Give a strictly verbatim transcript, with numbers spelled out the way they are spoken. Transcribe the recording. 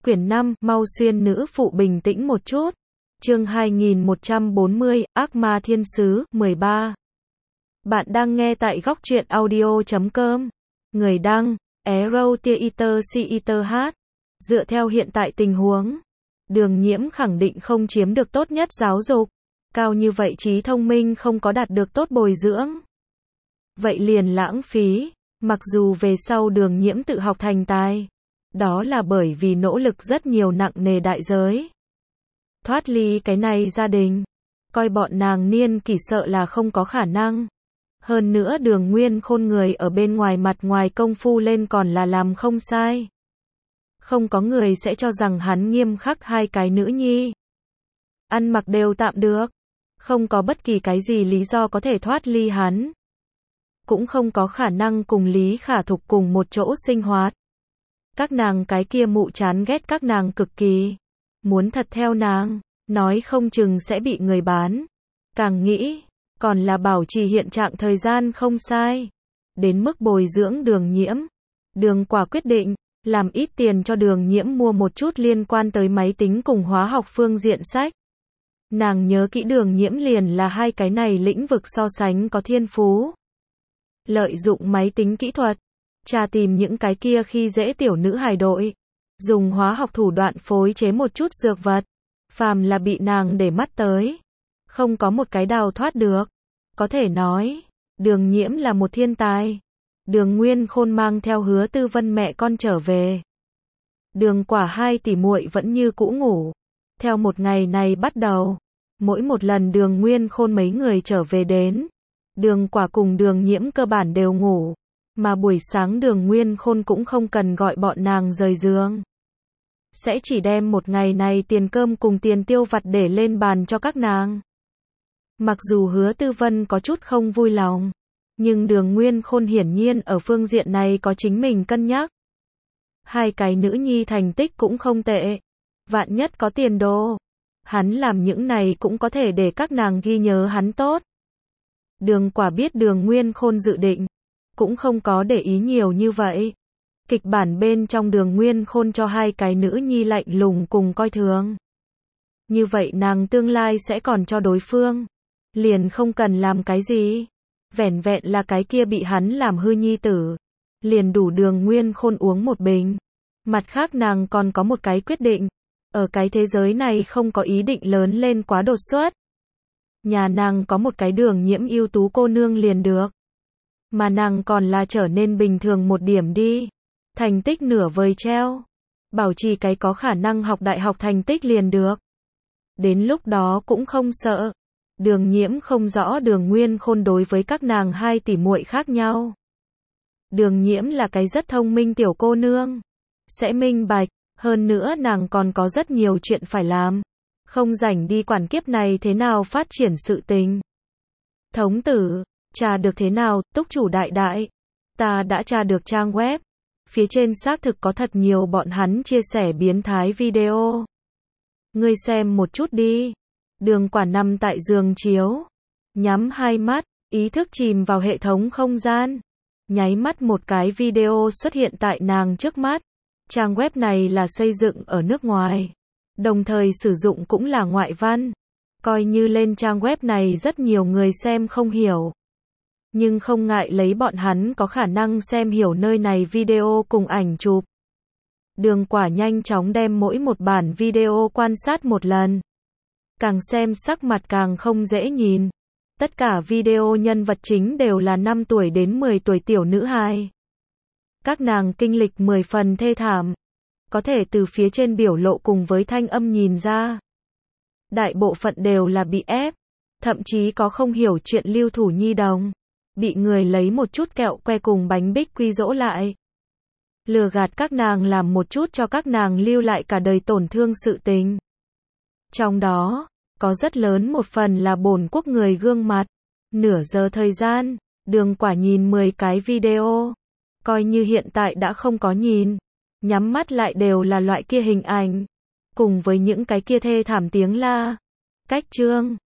Quyển năm, mau xuyên nữ phụ bình tĩnh một chút. Chương hai nghìn một trăm bốn mươi, Ác ma thiên sứ, mười ba. Bạn đang nghe tại góc truyện audio chấm com. Người đăng, Arrow Theater Theater H. Dựa theo hiện tại tình huống, Đường Nhiễm khẳng định không chiếm được tốt nhất giáo dục. Cao như vậy trí thông minh không có đạt được tốt bồi dưỡng. Vậy liền lãng phí. Mặc dù về sau Đường Nhiễm tự học thành tài, đó là bởi vì nỗ lực rất nhiều nặng nề đại giới. Thoát ly cái này gia đình, coi bọn nàng niên kỷ sợ là không có khả năng. Hơn nữa Đường Nguyên Khôn người ở bên ngoài mặt ngoài công phu lên còn là làm không sai. Không có người sẽ cho rằng hắn nghiêm khắc hai cái nữ nhi. Ăn mặc đều tạm được. Không có bất kỳ cái gì lý do có thể thoát ly hắn. Cũng không có khả năng cùng Lý Khả Thục cùng một chỗ sinh hoạt. Các nàng cái kia mụ chán ghét các nàng cực kỳ. Muốn thật theo nàng, nói không chừng sẽ bị người bán. Càng nghĩ, còn là bảo trì hiện trạng thời gian không sai. Đến mức bồi dưỡng Đường Nhiễm, Đường Quả quyết định, làm ít tiền cho Đường Nhiễm mua một chút liên quan tới máy tính cùng hóa học phương diện sách. Nàng nhớ kỹ Đường Nhiễm liền là hai cái này lĩnh vực so sánh có thiên phú. Lợi dụng máy tính kỹ thuật, tra tìm những cái kia khi dễ tiểu nữ hài đội, dùng hóa học thủ đoạn phối chế một chút dược vật, phàm là bị nàng để mắt tới, không có một cái đào thoát được. Có thể nói, Đường Nhiễm là một thiên tài. Đường Nguyên Khôn mang theo Hứa Tư Vân mẹ con trở về. Đường Quả hai tỷ muội vẫn như cũ ngủ. Theo một ngày này bắt đầu, mỗi một lần Đường Nguyên Khôn mấy người trở về đến, Đường Quả cùng Đường Nhiễm cơ bản đều ngủ, mà buổi sáng Đường Nguyên Khôn cũng không cần gọi bọn nàng rời giường. Sẽ chỉ đem một ngày này tiền cơm cùng tiền tiêu vặt để lên bàn cho các nàng. Mặc dù Hứa Tư Vân có chút không vui lòng, nhưng Đường Nguyên Khôn hiển nhiên ở phương diện này có chính mình cân nhắc. Hai cái nữ nhi thành tích cũng không tệ, vạn nhất có tiền đồ, hắn làm những này cũng có thể để các nàng ghi nhớ hắn tốt. Đường Quả biết Đường Nguyên Khôn dự định, cũng không có để ý nhiều như vậy. Kịch bản bên trong Đường Nguyên Khôn cho hai cái nữ nhi lạnh lùng cùng coi thường. Như vậy nàng tương lai sẽ còn cho đối phương, liền không cần làm cái gì. Vẻn vẹn là cái kia bị hắn làm hư nhi tử, liền đủ Đường Nguyên Khôn uống một bình. Mặt khác nàng còn có một cái quyết định, ở cái thế giới này không có ý định lớn lên quá đột xuất. Nhà nàng có một cái Đường Nhiễm ưu tú cô nương liền được. Mà nàng còn là trở nên bình thường một điểm đi. Thành tích nửa vời treo. Bảo trì cái có khả năng học đại học thành tích liền được. Đến lúc đó cũng không sợ. Đường Nhiễm không rõ Đường Nguyên Khôn đối với các nàng hai tỷ muội khác nhau. Đường Nhiễm là cái rất thông minh tiểu cô nương. Sẽ minh bạch, hơn nữa nàng còn có rất nhiều chuyện phải làm. Không rảnh đi quản kiếp này thế nào phát triển sự tình. Thống tử, tra được thế nào, túc chủ đại đại. Ta đã tra được trang web. Phía trên xác thực có thật nhiều bọn hắn chia sẻ biến thái video. Ngươi xem một chút đi. Đường Quả nằm tại giường chiếu, nhắm hai mắt, ý thức chìm vào hệ thống không gian. Nháy mắt một cái video xuất hiện tại nàng trước mắt. Trang web này là xây dựng ở nước ngoài, đồng thời sử dụng cũng là ngoại văn. Coi như lên trang web này rất nhiều người xem không hiểu, nhưng không ngại lấy bọn hắn có khả năng xem hiểu nơi này video cùng ảnh chụp. Đường Quả nhanh chóng đem mỗi một bản video quan sát một lần. Càng xem sắc mặt càng không dễ nhìn. Tất cả video nhân vật chính đều là năm tuổi đến mười tuổi tiểu nữ hài. Các nàng kinh lịch mười phần thê thảm. Có thể từ phía trên biểu lộ cùng với thanh âm nhìn ra. Đại bộ phận đều là bị ép. Thậm chí có không hiểu chuyện lưu thủ nhi đồng. Bị người lấy một chút kẹo que cùng bánh bích quy dỗ lại. Lừa gạt các nàng làm một chút cho các nàng lưu lại cả đời tổn thương sự tình. Trong đó, có rất lớn một phần là bổn quốc người gương mặt. Nửa giờ thời gian, Đường Quả nhìn mười cái video. Coi như hiện tại đã không có nhìn. Nhắm mắt lại đều là loại kia hình ảnh. Cùng với những cái kia thê thảm tiếng la. Cách chương.